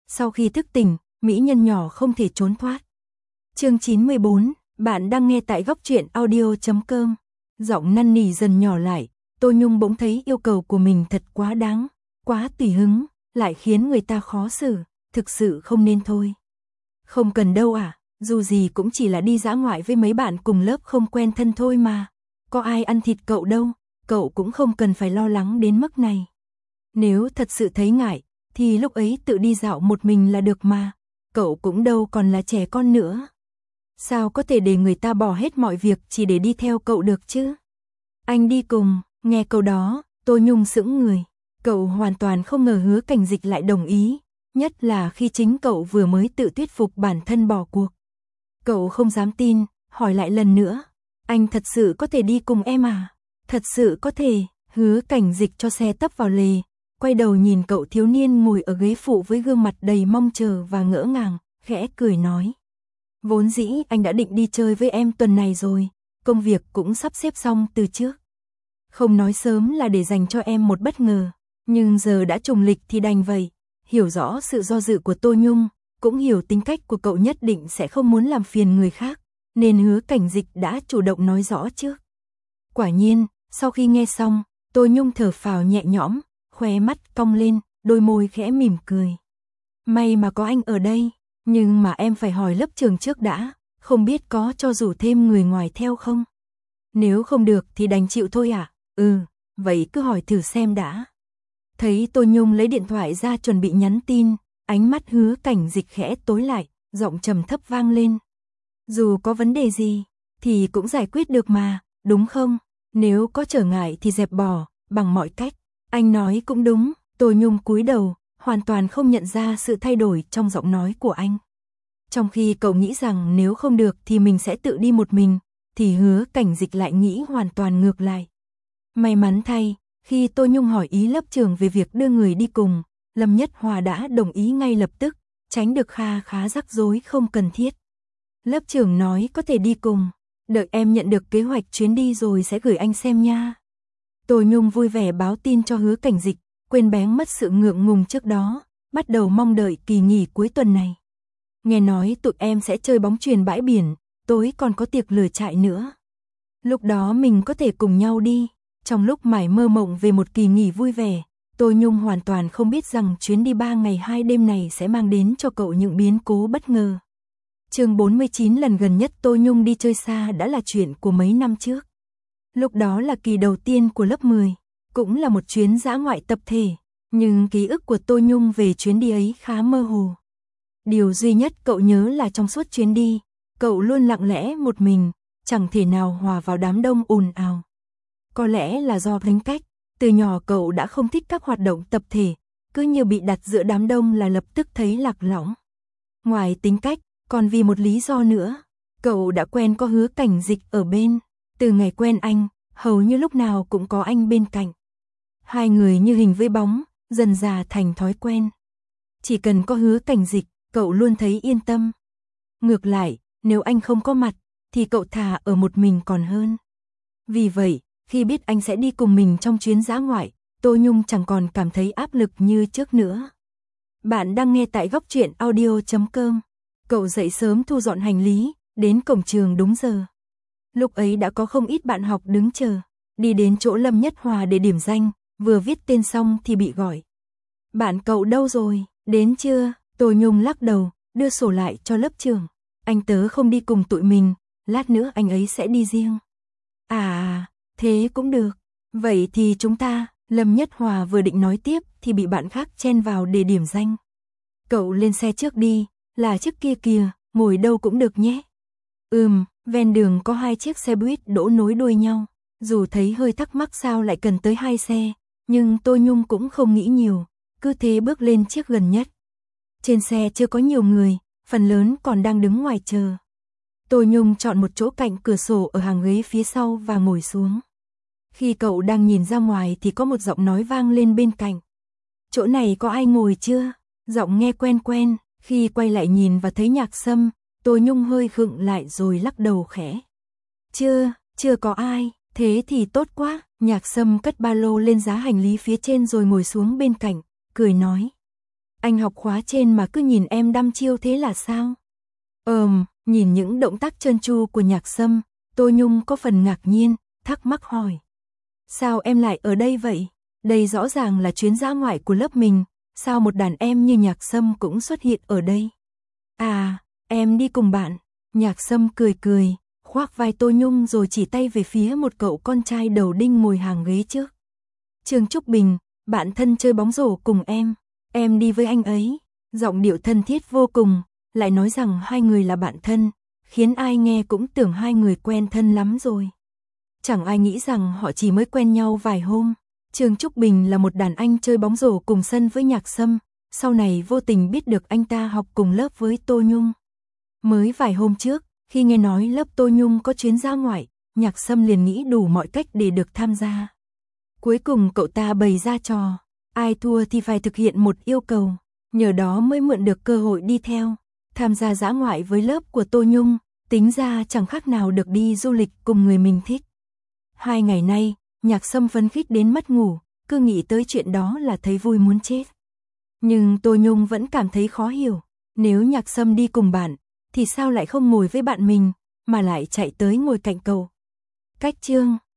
Sau khi thức tỉnh, mỹ nhân nhỏ không thể trốn thoát. Chương 94, bạn đang nghe tại góc truyện audio.com. Giọng năn nỉ dần nhỏ lại, Tô Nhung bỗng thấy yêu cầu của mình thật quá đáng, quá tùy hứng, lại khiến người ta khó xử, thực sự không nên thôi. Không cần đâu à, dù gì cũng chỉ là đi dã ngoại với mấy bạn cùng lớp không quen thân thôi mà. Có ai ăn thịt cậu đâu, cậu cũng không cần phải lo lắng đến mức này. Nếu thật sự thấy ngại, thì lúc ấy tự đi dạo một mình là được mà, cậu cũng đâu còn là trẻ con nữa. Sao có thể để người ta bỏ hết mọi việc chỉ để đi theo cậu được chứ? Anh đi cùng, nghe câu đó, Tô Nhung sững người. Cậu hoàn toàn không ngờ Hứa Cảnh Dịch lại đồng ý, nhất là khi chính cậu vừa mới tự thuyết phục bản thân bỏ cuộc. Cậu không dám tin, hỏi lại lần nữa. Anh thật sự có thể đi cùng em à? Thật sự có thể. Hứa Cảnh Dịch cho xe tấp vào lề, quay đầu nhìn cậu thiếu niên ngồi ở ghế phụ với gương mặt đầy mong chờ và ngỡ ngàng, khẽ cười nói. Vốn dĩ anh đã định đi chơi với em tuần này rồi, công việc cũng sắp xếp xong từ trước. Không nói sớm là để dành cho em một bất ngờ, nhưng giờ đã trùng lịch thì đành vậy. Hiểu rõ sự do dự của Tô Nhung, cũng hiểu tính cách của cậu nhất định sẽ không muốn làm phiền người khác, nên Hứa Cảnh Dịch đã chủ động nói rõ trước. Quả nhiên, sau khi nghe xong, Tô Nhung thở phào nhẹ nhõm, khóe mắt cong lên, đôi môi khẽ mỉm cười. May mà có anh ở đây, nhưng mà em phải hỏi lớp trường trước đã, không biết có cho rủ thêm người ngoài theo không? Nếu không được thì đành chịu thôi à? Vậy cứ hỏi thử xem đã. Thấy Tô Nhung lấy điện thoại ra chuẩn bị nhắn tin, ánh mắt Hứa Cảnh Dịch khẽ tối lại, giọng trầm thấp vang lên. Dù có vấn đề gì, thì cũng giải quyết được mà, đúng không? Nếu có trở ngại thì dẹp bỏ, bằng mọi cách. Anh nói cũng đúng, Tô Nhung cúi đầu, hoàn toàn không nhận ra sự thay đổi trong giọng nói của anh. Trong khi cậu nghĩ rằng nếu không được thì mình sẽ tự đi một mình, thì Hứa Cảnh Dịch lại nghĩ hoàn toàn ngược lại. May mắn thay, khi Tô Nhung hỏi ý lớp trưởng về việc đưa người đi cùng, Lâm Nhất Hòa đã đồng ý ngay lập tức, tránh được khá rắc rối không cần thiết. Lớp trưởng nói có thể đi cùng, đợi em nhận được kế hoạch chuyến đi rồi sẽ gửi anh xem nha. Tô Nhung vui vẻ báo tin cho Hứa Cảnh Dịch, quên bén mất sự ngượng ngùng trước đó, bắt đầu mong đợi kỳ nghỉ cuối tuần này. Nghe nói tụi em sẽ chơi bóng chuyền bãi biển, tối còn có tiệc lửa trại nữa. Lúc đó mình có thể cùng nhau đi. Trong lúc mải mơ mộng về một kỳ nghỉ vui vẻ, Tô Nhung hoàn toàn không biết rằng chuyến đi 3 ngày 2 đêm này sẽ mang đến cho cậu những biến cố bất ngờ. Chương 49 lần gần nhất Tô Nhung đi chơi xa đã là chuyện của mấy năm trước. Lúc đó là kỳ đầu tiên của lớp 10, cũng là một chuyến dã ngoại tập thể, nhưng ký ức của Tô Nhung về chuyến đi ấy khá mơ hồ. Điều duy nhất cậu nhớ là trong suốt chuyến đi, cậu luôn lặng lẽ một mình, chẳng thể nào hòa vào đám đông ồn ào. Có lẽ là do tính cách, từ nhỏ cậu đã không thích các hoạt động tập thể, cứ như bị đặt giữa đám đông là lập tức thấy lạc lõng. Ngoài tính cách, còn vì một lý do nữa, cậu đã quen có Hứa Cảnh Dịch ở bên, từ ngày quen anh, hầu như lúc nào cũng có anh bên cạnh. Hai người như hình với bóng, dần dà thành thói quen. Chỉ cần có Hứa Cảnh Dịch, cậu luôn thấy yên tâm. Ngược lại, nếu anh không có mặt, thì cậu thà ở một mình còn hơn. Vì vậy, khi biết anh sẽ đi cùng mình trong chuyến dã ngoại, Tô Nhung chẳng còn cảm thấy áp lực như trước nữa. Bạn đang nghe tại góc truyện audio.com. Cậu dậy sớm thu dọn hành lý, đến cổng trường đúng giờ. Lúc ấy đã có không ít bạn học đứng chờ, đi đến chỗ Lâm Nhất Hòa để điểm danh, vừa viết tên xong thì bị gọi. Bạn cậu đâu rồi, đến chưa? Tô Nhung lắc đầu, đưa sổ lại cho lớp trưởng. Anh tớ không đi cùng tụi mình, lát nữa anh ấy sẽ đi riêng. Thế cũng được. Vậy thì chúng ta, Lâm Nhất Hòa vừa định nói tiếp thì bị bạn khác chen vào để điểm danh. Cậu lên xe trước đi, là chiếc kia kìa, ngồi đâu cũng được nhé. Ven đường có 2 chiếc xe buýt đỗ nối đuôi nhau. Dù thấy hơi thắc mắc sao lại cần tới 2 xe, nhưng Tô Nhung cũng không nghĩ nhiều, cứ thế bước lên chiếc gần nhất. Trên xe chưa có nhiều người, phần lớn còn đang đứng ngoài chờ. Tô Nhung chọn một chỗ cạnh cửa sổ ở hàng ghế phía sau và ngồi xuống. Khi cậu đang nhìn ra ngoài thì có một giọng nói vang lên bên cạnh. Chỗ này có ai ngồi chưa? Giọng nghe quen quen, khi quay lại nhìn và thấy Nhạc Sâm, Tô Nhung hơi khựng lại rồi lắc đầu khẽ. Chưa có ai, thế thì tốt quá. Nhạc Sâm cất ba lô lên giá hành lý phía trên rồi ngồi xuống bên cạnh, cười nói. Anh học khóa trên mà cứ nhìn em đăm chiêu thế là sao? Nhìn những động tác trơn tru của Nhạc Sâm, Tô Nhung có phần ngạc nhiên, thắc mắc hỏi. Sao em lại ở đây vậy? Đây rõ ràng là chuyến dã ngoại của lớp mình, sao một đàn em như Nhạc Sâm cũng xuất hiện ở đây? À, em đi cùng bạn. Nhạc Sâm cười cười, khoác vai Tô Nhung rồi chỉ tay về phía một cậu con trai đầu đinh ngồi hàng ghế trước. Trương Trúc Bình, bạn thân chơi bóng rổ cùng em đi với anh ấy. Giọng điệu thân thiết vô cùng, lại nói rằng hai người là bạn thân, khiến ai nghe cũng tưởng hai người quen thân lắm rồi. Chẳng ai nghĩ rằng họ chỉ mới quen nhau vài hôm. Trương Trúc Bình là một đàn anh chơi bóng rổ cùng sân với Nhạc Sâm, sau này vô tình biết được anh ta học cùng lớp với Tô Nhung. Mới vài hôm trước, khi nghe nói lớp Tô Nhung có chuyến ra ngoại, Nhạc Sâm liền nghĩ đủ mọi cách để được tham gia. Cuối cùng cậu ta bày ra trò, ai thua thì phải thực hiện một yêu cầu, nhờ đó mới mượn được cơ hội đi theo, tham gia dã ngoại với lớp của Tô Nhung, tính ra chẳng khác nào được đi du lịch cùng người mình thích. 2 ngày nay, Nhạc Sâm phấn khích đến mất ngủ, cứ nghĩ tới chuyện đó là thấy vui muốn chết. Nhưng Tô Nhung vẫn cảm thấy khó hiểu, nếu Nhạc Sâm đi cùng bạn, thì sao lại không ngồi với bạn mình, mà lại chạy tới ngồi cạnh cậu. Cách chương